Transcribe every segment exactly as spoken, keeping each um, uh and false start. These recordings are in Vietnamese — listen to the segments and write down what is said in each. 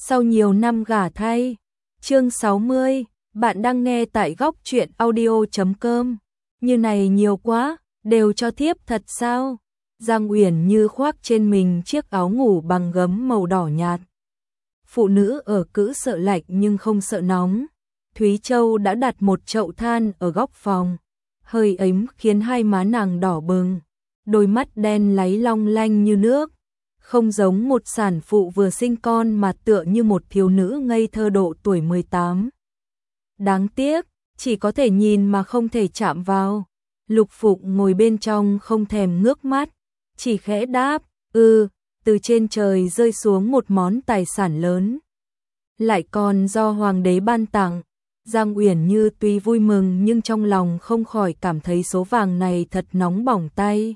sau nhiều năm gả thay. Chương sáu mươi, bạn đang nghe tại góc truyện audio chấm com. Như này nhiều quá, đều cho thiếp thật sao? Giang Uyển Như khoác trên mình chiếc áo ngủ bằng gấm màu đỏ nhạt. Phụ nữ ở cữ sợ lạnh nhưng không sợ nóng. Thúy Châu đã đặt một chậu than ở góc phòng. Hơi ấm khiến hai má nàng đỏ bừng. Đôi mắt đen láy long lanh như nước. Không giống một sản phụ vừa sinh con mà tựa như một thiếu nữ ngây thơ độ tuổi mười tám. Đáng tiếc, chỉ có thể nhìn mà không thể chạm vào. Lục Phụng ngồi bên trong không thèm ngước mắt, chỉ khẽ đáp, "Ừ, từ trên trời rơi xuống một món tài sản lớn. Lại còn do hoàng đế ban tặng." Giang Uyển Như tuy vui mừng nhưng trong lòng không khỏi cảm thấy số vàng này thật nóng bỏng tay.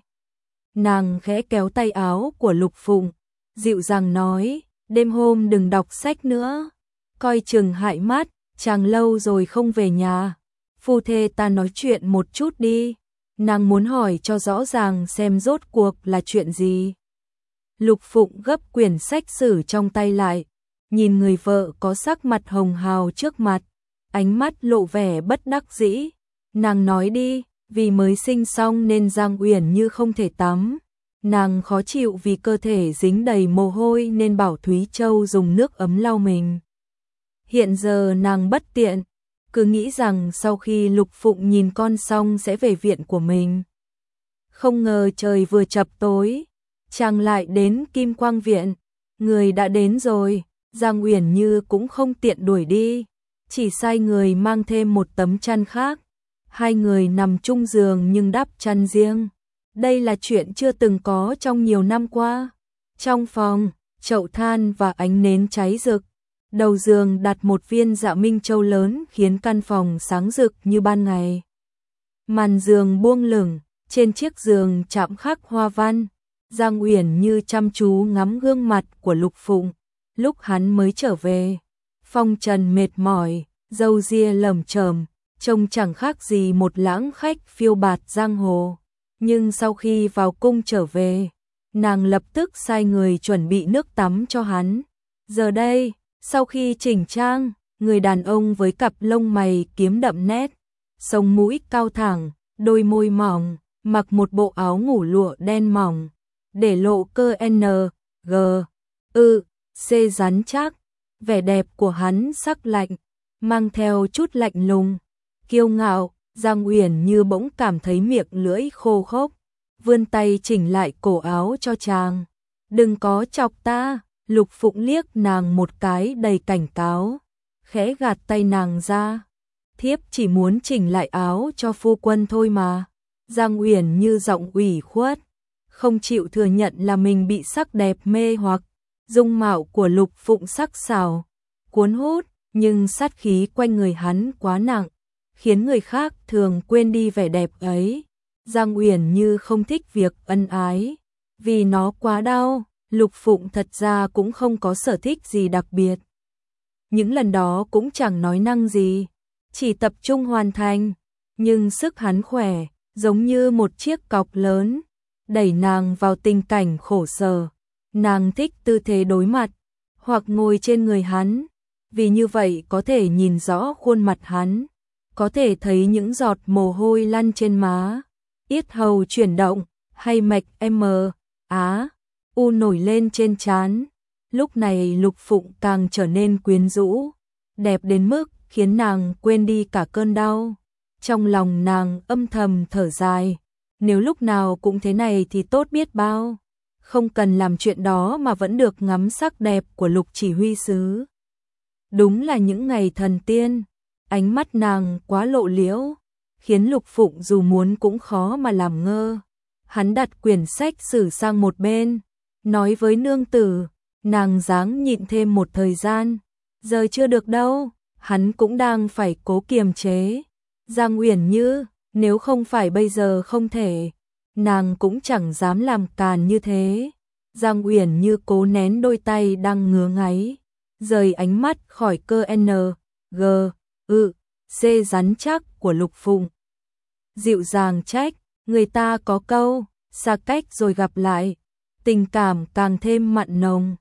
Nàng khẽ kéo tay áo của Lục Phụng, dịu dàng nói, "Đêm hôm đừng đọc sách nữa, coi chừng hại mắt, chàng lâu rồi không về nhà. Phu thê ta nói chuyện một chút đi." Nàng muốn hỏi cho rõ ràng xem rốt cuộc là chuyện gì. Lục Phụng gấp quyển sách sử trong tay lại, nhìn người vợ có sắc mặt hồng hào trước mặt, ánh mắt lộ vẻ bất đắc dĩ. Nàng nói đi, vì mới sinh xong nên Giang Uyển Như không thể tắm. Nàng khó chịu vì cơ thể dính đầy mồ hôi nên bảo Thúy Châu dùng nước ấm lau mình. Hiện giờ nàng bất tiện, cứ nghĩ rằng sau khi Lục Phụng nhìn con xong sẽ về viện của mình. Không ngờ trời vừa chập tối, chàng lại đến Kim Quang viện. Người đã đến rồi, Giang Uyển Như cũng không tiện đuổi đi, chỉ sai người mang thêm một tấm chăn khác. Hai người nằm chung giường nhưng đắp chăn riêng. Đây là chuyện chưa từng có trong nhiều năm qua. Trong phòng, chậu than và ánh nến cháy rực. Đầu giường đặt một viên dạ minh châu lớn khiến căn phòng sáng rực như ban ngày. Màn giường buông lửng, trên chiếc giường chạm khắc hoa văn. Giang Uyển Như chăm chú ngắm gương mặt của Lục Phụng. Lúc hắn mới trở về, phong trần mệt mỏi, râu ria lởm chởm, trông chẳng khác gì một lãng khách phiêu bạt giang hồ. Nhưng sau khi vào cung trở về, nàng lập tức sai người chuẩn bị nước tắm cho hắn. Giờ đây, sau khi chỉnh trang, người đàn ông với cặp lông mày kiếm đậm nét, sống mũi cao thẳng, đôi môi mỏng, mặc một bộ áo ngủ lụa đen mỏng, để lộ cơ N, G, ư, C rắn chắc. Vẻ đẹp của hắn sắc lạnh, mang theo chút lạnh lùng, kiêu ngạo. Giang Uyển Như bỗng cảm thấy miệng lưỡi khô khốc, vươn tay chỉnh lại cổ áo cho chàng. "Đừng có chọc ta." Lục Phụng liếc nàng một cái đầy cảnh cáo, khẽ gạt tay nàng ra. "Thiếp chỉ muốn chỉnh lại áo cho phu quân thôi mà." Giang Uyển Như giọng ủy khuất, không chịu thừa nhận là mình bị sắc đẹp mê hoặc. Dung mạo của Lục Phụng sắc sảo, cuốn hút, nhưng sát khí quanh người hắn quá nặng, khiến người khác thường quên đi vẻ đẹp ấy. Giang Uyển Như không thích việc ân ái, vì nó quá đau. Lục Phụng thật ra cũng không có sở thích gì đặc biệt. Những lần đó cũng chẳng nói năng gì, chỉ tập trung hoàn thành. Nhưng sức hắn khỏe, giống như một chiếc cọc lớn, đẩy nàng vào tình cảnh khổ sở. Nàng thích tư thế đối mặt, hoặc ngồi trên người hắn, vì như vậy có thể nhìn rõ khuôn mặt hắn, có thể thấy những giọt mồ hôi lăn trên má, yết hầu chuyển động, hay mạch M, Á, U nổi lên trên trán. Lúc này Lục Phụng càng trở nên quyến rũ, đẹp đến mức khiến nàng quên đi cả cơn đau. Trong lòng nàng âm thầm thở dài, nếu lúc nào cũng thế này thì tốt biết bao. Không cần làm chuyện đó mà vẫn được ngắm sắc đẹp của Lục chỉ huy sứ. Đúng là những ngày thần tiên. Ánh mắt nàng quá lộ liễu, khiến Lục Phụng dù muốn cũng khó mà làm ngơ. Hắn đặt quyển sách sử sang một bên, nói với nương tử, nàng ráng nhịn thêm một thời gian. Giờ chưa được đâu, hắn cũng đang phải cố kiềm chế. Giang Uyển Như, nếu không phải bây giờ không thể, nàng cũng chẳng dám làm càn như thế. Giang Uyển Như cố nén đôi tay đang ngứa ngáy, rời ánh mắt khỏi cơ N, G, ư, C rắn chắc của Lục Phụng. Dịu dàng trách, người ta có câu, xa cách rồi gặp lại, tình cảm càng thêm mặn nồng.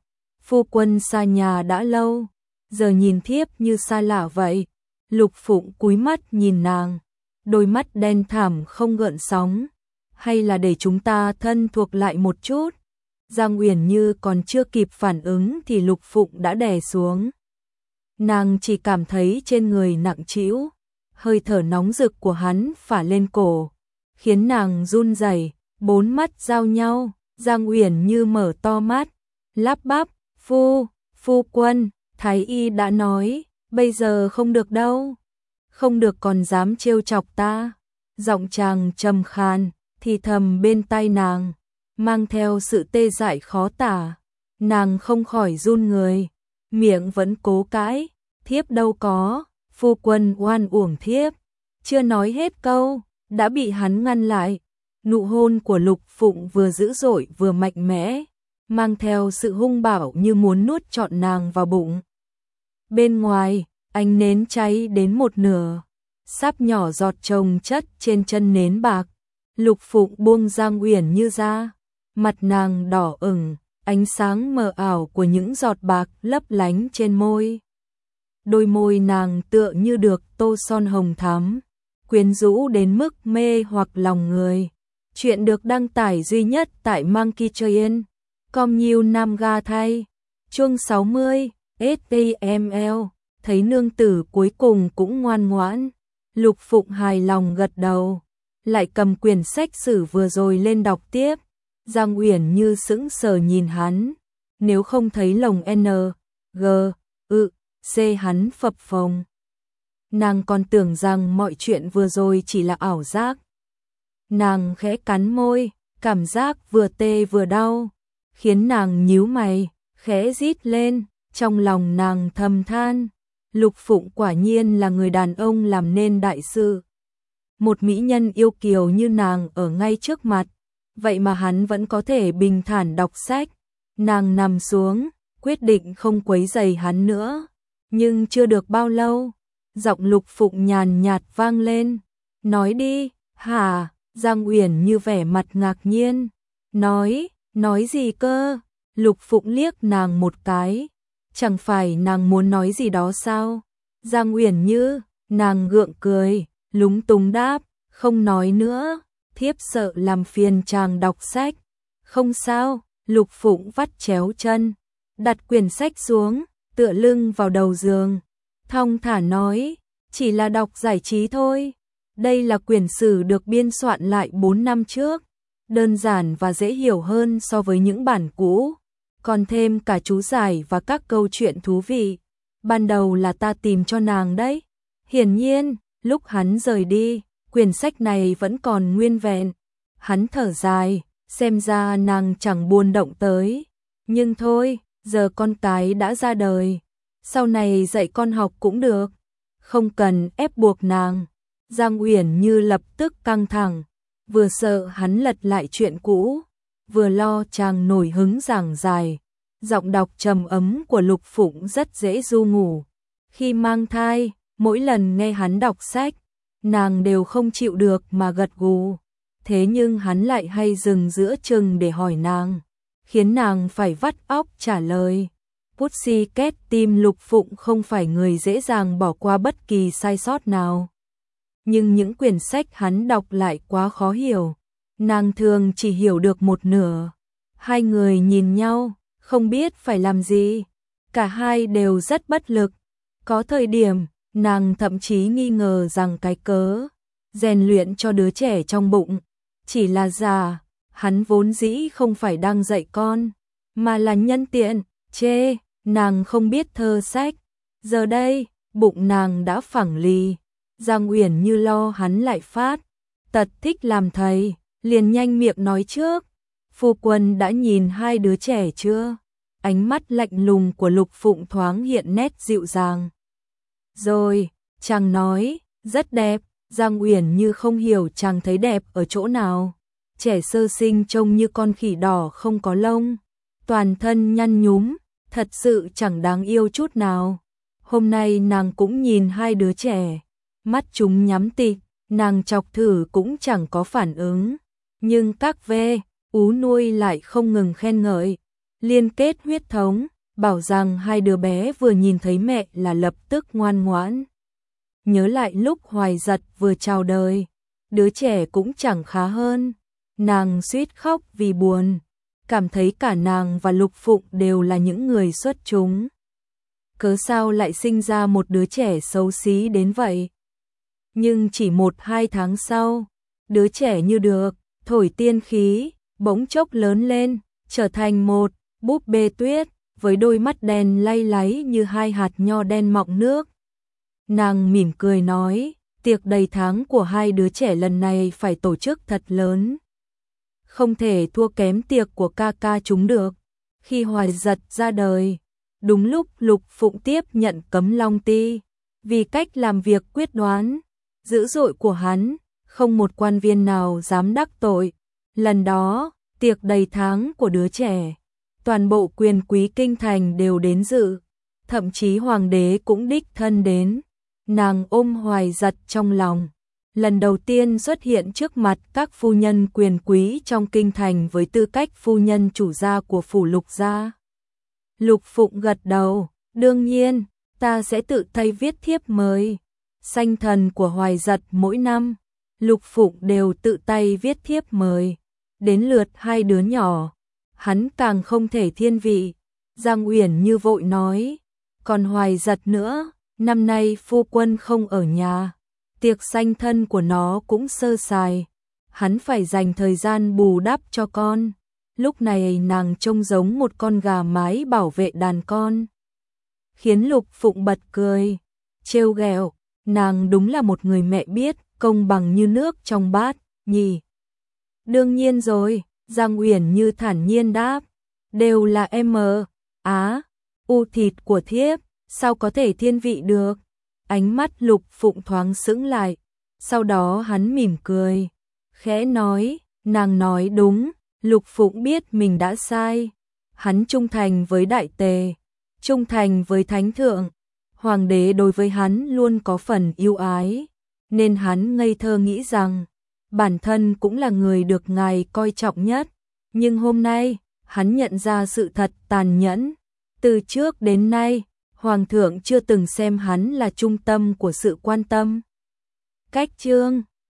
phu quân xa nhà đã lâu, giờ nhìn thiếp như xa lạ vậy. Lục Phụng cúi mắt nhìn nàng, đôi mắt đen thẳm không gợn sóng. Hay là để chúng ta thân thuộc lại một chút? Giang Uyển Như còn chưa kịp phản ứng thì Lục Phụng đã đè xuống. Nàng chỉ cảm thấy trên người nặng trĩu, hơi thở nóng rực của hắn phả lên cổ, khiến nàng run rẩy, bốn mắt giao nhau. Giang Uyển Như mở to mắt, lắp bắp, phu, phu quân, thái y đã nói, bây giờ không được đâu, không được còn dám trêu chọc ta. Giọng chàng trầm khàn, thì thầm bên tai nàng, mang theo sự tê dại khó tả. Nàng không khỏi run người, miệng vẫn cố cãi, thiếp đâu có, phu quân oan uổng thiếp. Chưa nói hết câu, đã bị hắn ngăn lại. Nụ hôn của Lục Phụng vừa dữ dội vừa mạnh mẽ, mang theo sự hung bạo như muốn nuốt trọn nàng vào bụng. Bên ngoài, ánh nến cháy đến một nửa, sáp nhỏ giọt chồng chất trên chân nến bạc. Lục Phụng buông Giang Uyển Như ra, mặt nàng đỏ ửng, ánh sáng mờ ảo của những giọt bạc lấp lánh trên môi. Đôi môi nàng tựa như được tô son hồng thắm, quyến rũ đến mức mê hoặc lòng người. Chuyện được đăng tải duy nhất tại Monkey Train com nhiều Nam Ga thay. Chương sáu mươi, ét tê em lờ, thấy nương tử cuối cùng cũng ngoan ngoãn. Lục Phụng hài lòng gật đầu, lại cầm quyển sách sử vừa rồi lên đọc tiếp. Giang Uyển Như sững sờ nhìn hắn, nếu không thấy lồng N, G, ư, C hắn phập phồng. Nàng còn tưởng rằng mọi chuyện vừa rồi chỉ là ảo giác. Nàng khẽ cắn môi, cảm giác vừa tê vừa đau, khiến nàng nhíu mày, khẽ rít lên, trong lòng nàng thầm than. Lục Phụng quả nhiên là người đàn ông làm nên đại sự. Một mỹ nhân yêu kiều như nàng ở ngay trước mặt, vậy mà hắn vẫn có thể bình thản đọc sách. Nàng nằm xuống, quyết định không quấy rầy hắn nữa. Nhưng chưa được bao lâu, giọng Lục Phụng nhàn nhạt vang lên. Nói đi, hả? Giang Uyển Như vẻ mặt ngạc nhiên. Nói, nói gì cơ? Lục Phụng liếc nàng một cái. Chẳng phải nàng muốn nói gì đó sao? Giang Uyển Như, nàng gượng cười, lúng túng đáp, không nói nữa, thiếp sợ làm phiền chàng đọc sách. Không sao, Lục Phụng vắt chéo chân, đặt quyển sách xuống, tựa lưng vào đầu giường, thong thả nói, chỉ là đọc giải trí thôi. Đây là quyển sử được biên soạn lại bốn năm trước, đơn giản và dễ hiểu hơn so với những bản cũ, còn thêm cả chú giải và các câu chuyện thú vị. Ban đầu là ta tìm cho nàng đấy. Hiển nhiên, lúc hắn rời đi, quyển sách này vẫn còn nguyên vẹn. Hắn thở dài, xem ra nàng chẳng buồn động tới. Nhưng thôi, giờ con cái đã ra đời, sau này dạy con học cũng được, không cần ép buộc nàng. Giang Uyển Như lập tức căng thẳng, vừa sợ hắn lật lại chuyện cũ, vừa lo chàng nổi hứng giảng dài. Giọng đọc trầm ấm của Lục Phụng rất dễ du ngủ. Khi mang thai, mỗi lần nghe hắn đọc sách, nàng đều không chịu được mà gật gù. Thế nhưng hắn lại hay dừng giữa chừng để hỏi nàng, khiến nàng phải vắt óc trả lời. Pussycat tim Lục Phụng không phải người dễ dàng bỏ qua bất kỳ sai sót nào. Nhưng những quyển sách hắn đọc lại quá khó hiểu, nàng thường chỉ hiểu được một nửa. Hai người nhìn nhau, không biết phải làm gì, cả hai đều rất bất lực. Có thời điểm, nàng thậm chí nghi ngờ rằng cái cớ rèn luyện cho đứa trẻ trong bụng chỉ là giả, hắn vốn dĩ không phải đang dạy con, mà là nhân tiện. Chê, nàng không biết thơ sách. Giờ đây, bụng nàng đã phẳng lì. Giang Uyển Như lo hắn lại phát tật thích làm thầy, liền nhanh miệng nói trước. Phu quân đã nhìn hai đứa trẻ chưa? Ánh mắt lạnh lùng của Lục Phụng thoáng hiện nét dịu dàng. Rồi, chàng nói, rất đẹp. Giang Uyển Như không hiểu chàng thấy đẹp ở chỗ nào. Trẻ sơ sinh trông như con khỉ đỏ không có lông, toàn thân nhăn nhúm, thật sự chẳng đáng yêu chút nào. Hôm nay nàng cũng nhìn hai đứa trẻ, mắt chúng nhắm tịt, nàng chọc thử cũng chẳng có phản ứng. Nhưng các ve, ú nuôi lại không ngừng khen ngợi, liên kết huyết thống, bảo rằng hai đứa bé vừa nhìn thấy mẹ là lập tức ngoan ngoãn. Nhớ lại lúc Hoài Giật vừa chào đời, đứa trẻ cũng chẳng khá hơn, nàng suýt khóc vì buồn, cảm thấy cả nàng và Lục Phụng đều là những người xuất chúng. Cớ sao lại sinh ra một đứa trẻ xấu xí đến vậy? Nhưng chỉ một hai tháng sau, đứa trẻ như được thổi tiên khí, bỗng chốc lớn lên, trở thành một búp bê tuyết, với đôi mắt đen lay láy như hai hạt nho đen mọng nước. Nàng mỉm cười nói, tiệc đầy tháng của hai đứa trẻ lần này phải tổ chức thật lớn. Không thể thua kém tiệc của ca ca chúng được. Khi Hoài Giật ra đời, đúng lúc Lục Phụng tiếp nhận Cấm Long Ti, vì cách làm việc quyết đoán, dữ dội của hắn, không một quan viên nào dám đắc tội. Lần đó, tiệc đầy tháng của đứa trẻ, toàn bộ quyền quý kinh thành đều đến dự, thậm chí hoàng đế cũng đích thân đến. Nàng ôm Hoài Giật trong lòng, lần đầu tiên xuất hiện trước mặt các phu nhân quyền quý trong kinh thành với tư cách phu nhân chủ gia của phủ Lục gia. Lục Phụng gật đầu, đương nhiên, ta sẽ tự tay viết thiếp mời. Sanh thần của Hoài Giật mỗi năm, Lục Phụng đều tự tay viết thiếp mời. Đến lượt hai đứa nhỏ, hắn càng không thể thiên vị. Giang Uyển Như vội nói, còn Hoài Giật nữa, năm nay phu quân không ở nhà, tiệc sanh thân của nó cũng sơ sài, hắn phải dành thời gian bù đắp cho con. Lúc này nàng trông giống một con gà mái bảo vệ đàn con, khiến Lục Phụng bật cười, trêu ghẹo, nàng đúng là một người mẹ biết công bằng như nước trong bát, nhỉ? Đương nhiên rồi, Giang Uyển Như thản nhiên đáp, đều là em á, u thịt của thiếp, sao có thể thiên vị được? Ánh mắt Lục Phụng thoáng sững lại, sau đó hắn mỉm cười, khẽ nói, nàng nói đúng. Lục Phụng biết mình đã sai, hắn trung thành với đại tề, trung thành với thánh thượng, hoàng đế đối với hắn luôn có phần yêu ái, nên hắn ngây thơ nghĩ rằng bản thân cũng là người được ngài coi trọng nhất. Nhưng hôm nay, hắn nhận ra sự thật tàn nhẫn, từ trước đến nay, hoàng thượng chưa từng xem hắn là trung tâm của sự quan tâm. Cách chương